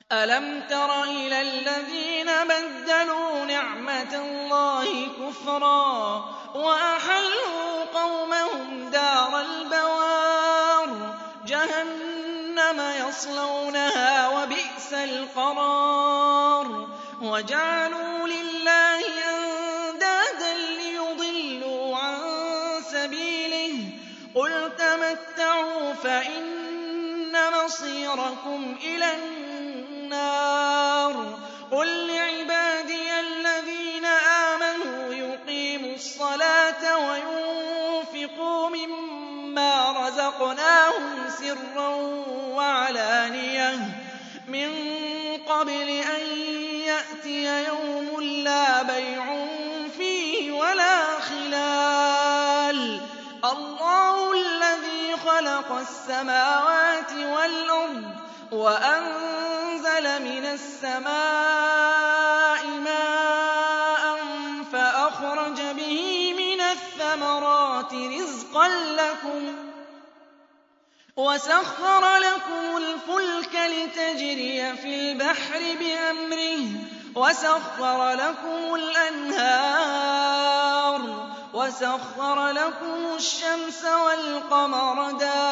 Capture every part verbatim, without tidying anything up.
أَلَمْ تَرَ إِلَى الَّذِينَ بَدَّلُوا نِعْمَةَ اللَّهِ كُفْرًا وَأَحَلُّوا قَوْمَهُمْ دَارَ الْبَوَارِ جَهَنَّمَ يَصْلَوْنَهَا وَبِئْسَ الْقَرَارُ وَجَعَلُوا لِلَّهِ أَندَادًا لِّيُضِلُّوا عَن سَبِيلِهِ ۚ قُلْ تَمَتَّعُوا فَإِنَّ مَصِيرَكُمْ إِلَى النَّارِ قُل لِّعِبَادِيَ الَّذِينَ آمَنُوا يُقِيمُوا الصَّلَاةَ وَيُنفِقُوا مِمَّا رَزَقْنَاهُمْ سِرًّا وَعَلَانِيَةً مِّن قَبْلِ أَن يَأْتِيَ يَوْمٌ لَّا بَيْعٌ فِيهِ وَلَا خِلَالٌ اللَّهُ الَّذِي خَلَقَ السَّمَاوَاتِ وَالْأَرْضَ وَأَنزَلَ مِنَ السَّمَاءِ مَاءً فَأَخْرَجَ بِهِ مِنَ الثَّمَرَاتِ رِزْقًا لَّكُمْ وَسَخَّرَ لَكُمُ الْفُلْكَ لِتَجْرِيَ فِي الْبَحْرِ بِأَمْرِهِ وَسَخَّرَ لَكُمُ الْأَنْهَارَ وَسَخَّرَ لَكُمُ الشَّمْسَ وَالْقَمَرَ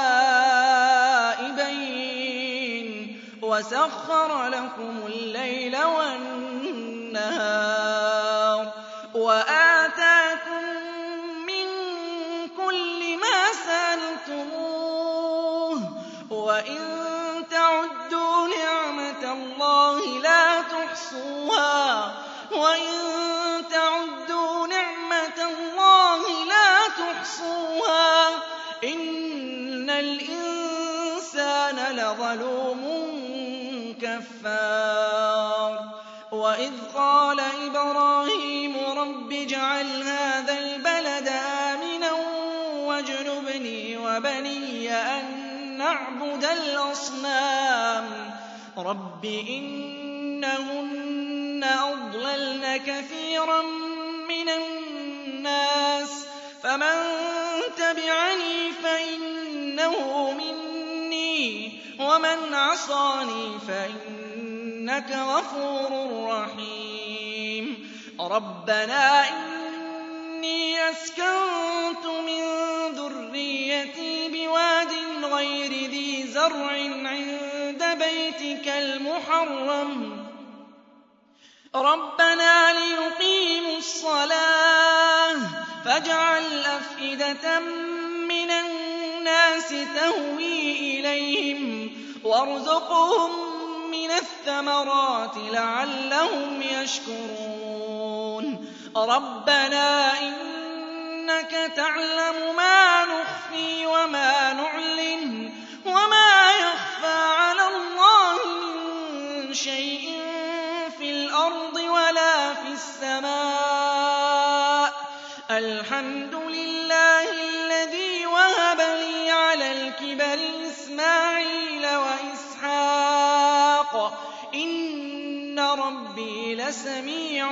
دَائِبَيْنِ وَسَخَّرَ لَكُمُ اللَّيْلَ وَالنَّهَارَ وَآتَاكُم مِّن كُلِّ مَا سَأَلْتُمُوهُ ۚ وَإِن تَعُدُّوا نِعْمَةَ اللَّهِ لَا تُحْصُوهَا وَإِن تَعُدُّوا نِعْمَةَ اللَّهِ لَا تُحْصُوهَا ۗ إِنَّ الْإِنسَانَ لَظَلُومٌ كَفَّارٌ وَإِذْ قَالَ إِبْرَاهِيمُ رَبِّ اجْعَلْ هَٰذَا الْبَلَدَ آمِنًا وَاجْنُبْنِي وَبَنِيَّ أَن نَّعْبُدَ الْأَصْنَامَ رَبِّ إِنَّهُنَّ أَضْلَلْنَ كَثِيرًا مِّنَ النَّاسِ فَمَن تَبِعَنِي فَإِنَّهُ مِنِّي وَمَنْ عَصَانِي فَإِنَّكَ غَفُورٌ رَّحِيمٌ رَبَّنَا إِنِّي أَسْكَنتُ مِن ذُرِّيَّتِي بِوَادٍ غَيْرِ ذِي زَرْعٍ عِندَ بَيْتِكَ الْمُحَرَّمِ رَبَّنَا لِيُقِيمُوا الصَّلَاةَ فَاجْعَلْ أَفْئِدَةً مِّنَ النَّاسِ تَهْوِي إِلَيْهِمْ وَارْزُقْهُم مِّنَ الثَّمَرَاتِ لَعَلَّهُمْ يَشْكُرُونَ رَبَّنَا إِنَّكَ تَعْلَمُ مَا نُخْفِي وَمَا نُعْلِنُ وَمَا يَخْفَىٰ عَلَى اللَّهِ مِن شَيْءٍ فِي الْأَرْضِ وَلَا فِي السَّمَاءِ الْحَمْدُ لِلَّهِ الَّذِي وَهَبَ لِي عَلَى الْكِبَرِ إِسْمَاعِيلَ وَإِسْحَاقَ ۚ إِنَّ رَبِّي لَسَمِيعُ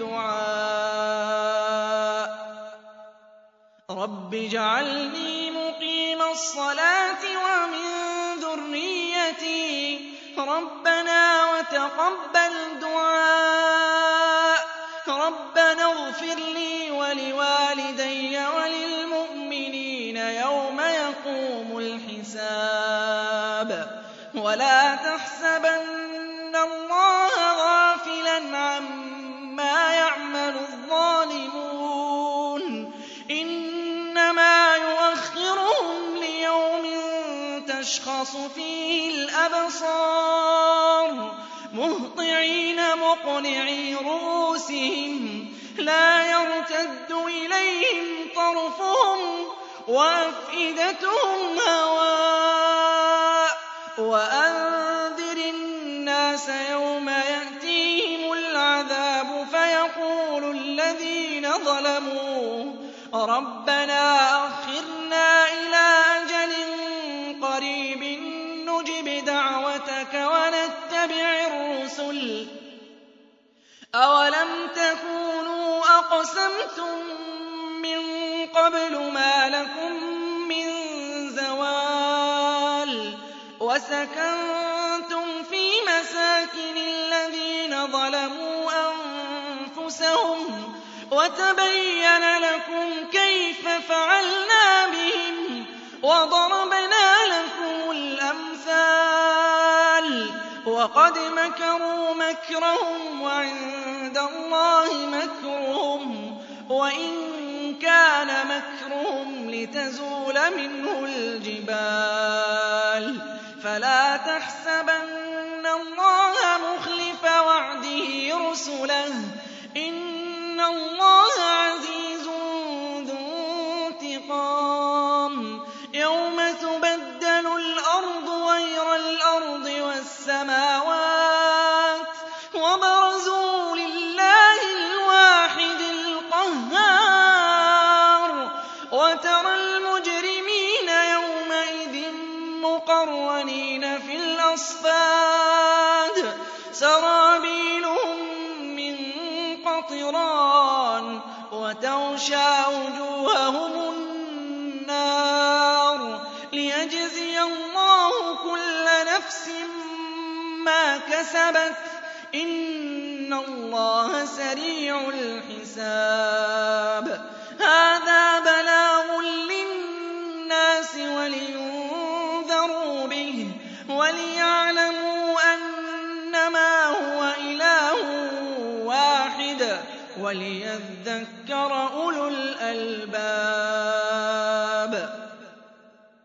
الدُّعَاءِ رَبِّ اجْعَلْنِي مُقِيمَ الصَّلَاةِ وَمِن ذُرِّيَّتِي رَبَّنَا وَتَقَبَّلْ دُعَاءِ رَبَّنَا اغْفِرْ لِي وَلِوَالِدَيَّ وَلِلْمُؤْمِنِينَ يَوْمَ يَقُومُ الْحِسَابُ وَلَا تَحْسَبَنَّ اللَّهَ غَافِلًا عَمَّا يَعْمَلُ الظَّالِمُونَ إِنَّمَا يُؤَخِّرُهُمْ لِيَوْمٍ تَشْخَصُ فِيهِ الْأَبْصَارُ مُهْطِعِينَ مُقْنِعِي رُءُوسِهِمْ لَا يَرْتَدُّ إِلَيْهِمْ طَرْفُهُمْ وَأَفْئِدَتُهُمْ هَوَاءٌ وَأَنذِرِ النَّاسَ يَوْمَ يَأْتِيهِمُ الْعَذَابُ فَيَقُولُ الَّذِينَ ظَلَمُوا رَبَّنَا أَخِّرْنَا إِلَىٰ أَجَلٍ قَرِيبٍ نُّجِبْ دَعْوَتَكَ وَنَتَّبِعِ الرُّسُلَ ۗ أَوَلَمْ تَكُونُوا أَقْسَمْتُم مِّن قَبْلُ مَا لَكُم مِّن زَوَالٍ وَسَكَنتُمْ فِي مَسَاكِنِ ظَلَمُوا أَنفُسَهُمْ وَتَبَيَّنَ لَكُمْ كَيْفَ فَعَلْنَا بِهِمْ وَضَرَبْنَا لَكُمُ الْأَمْثَالَ وَقَدْ مَكَرُوا مَكْرَهُمْ وَعِندَ اللَّهِ مَكْرُهُمْ وَإِن كَانَ مَكْرُهُمْ لِتَزُولَ مِنْهُ الْجِبَالُ فَلَا تَحْسَبَنَّ اللَّهَ مُخْلِفَ وَعْدِهِ رُسُلَهُ ۗ إِنَّ اللَّهَ عَزِيزٌ ذُو انتِقَامٍ يَوْمَ تُبَدَّلُ الْأَرْضُ غَيْرَ الْأَرْضِ وَالسَّمَاوَاتُ وَبَرَزُوا لِلَّهِ الْوَاحِدِ الْقَهَّارِ وَتَرَى الْمُجْرِمِينَ يَوْمَئِذٍ مُّقَرَّنِينَ فِي الْأَصْفَادِ سَرَابِيلُهُم مِّن قَطِرَانٍ وَتَغْشَىٰ وُجُوهَهُمُ النَّارُ لِيَجْزِيَ اللَّهُ كُلَّ نَفْسٍ مَّا كَسَبَتْ ۚ إِنَّ اللَّهَ سَرِيعُ الْحِسَابِ هَٰذَا بَلَاغٌ لِّلنَّاسِ وَلِيُنذَرُوا بِهِ وَلِيَعْلَمُوا أَنَّمَا هُوَ إِلَٰهٌ وَاحِدٌ وَلِيَذَّكَّرَ أُولُو الْأَلْبَابِ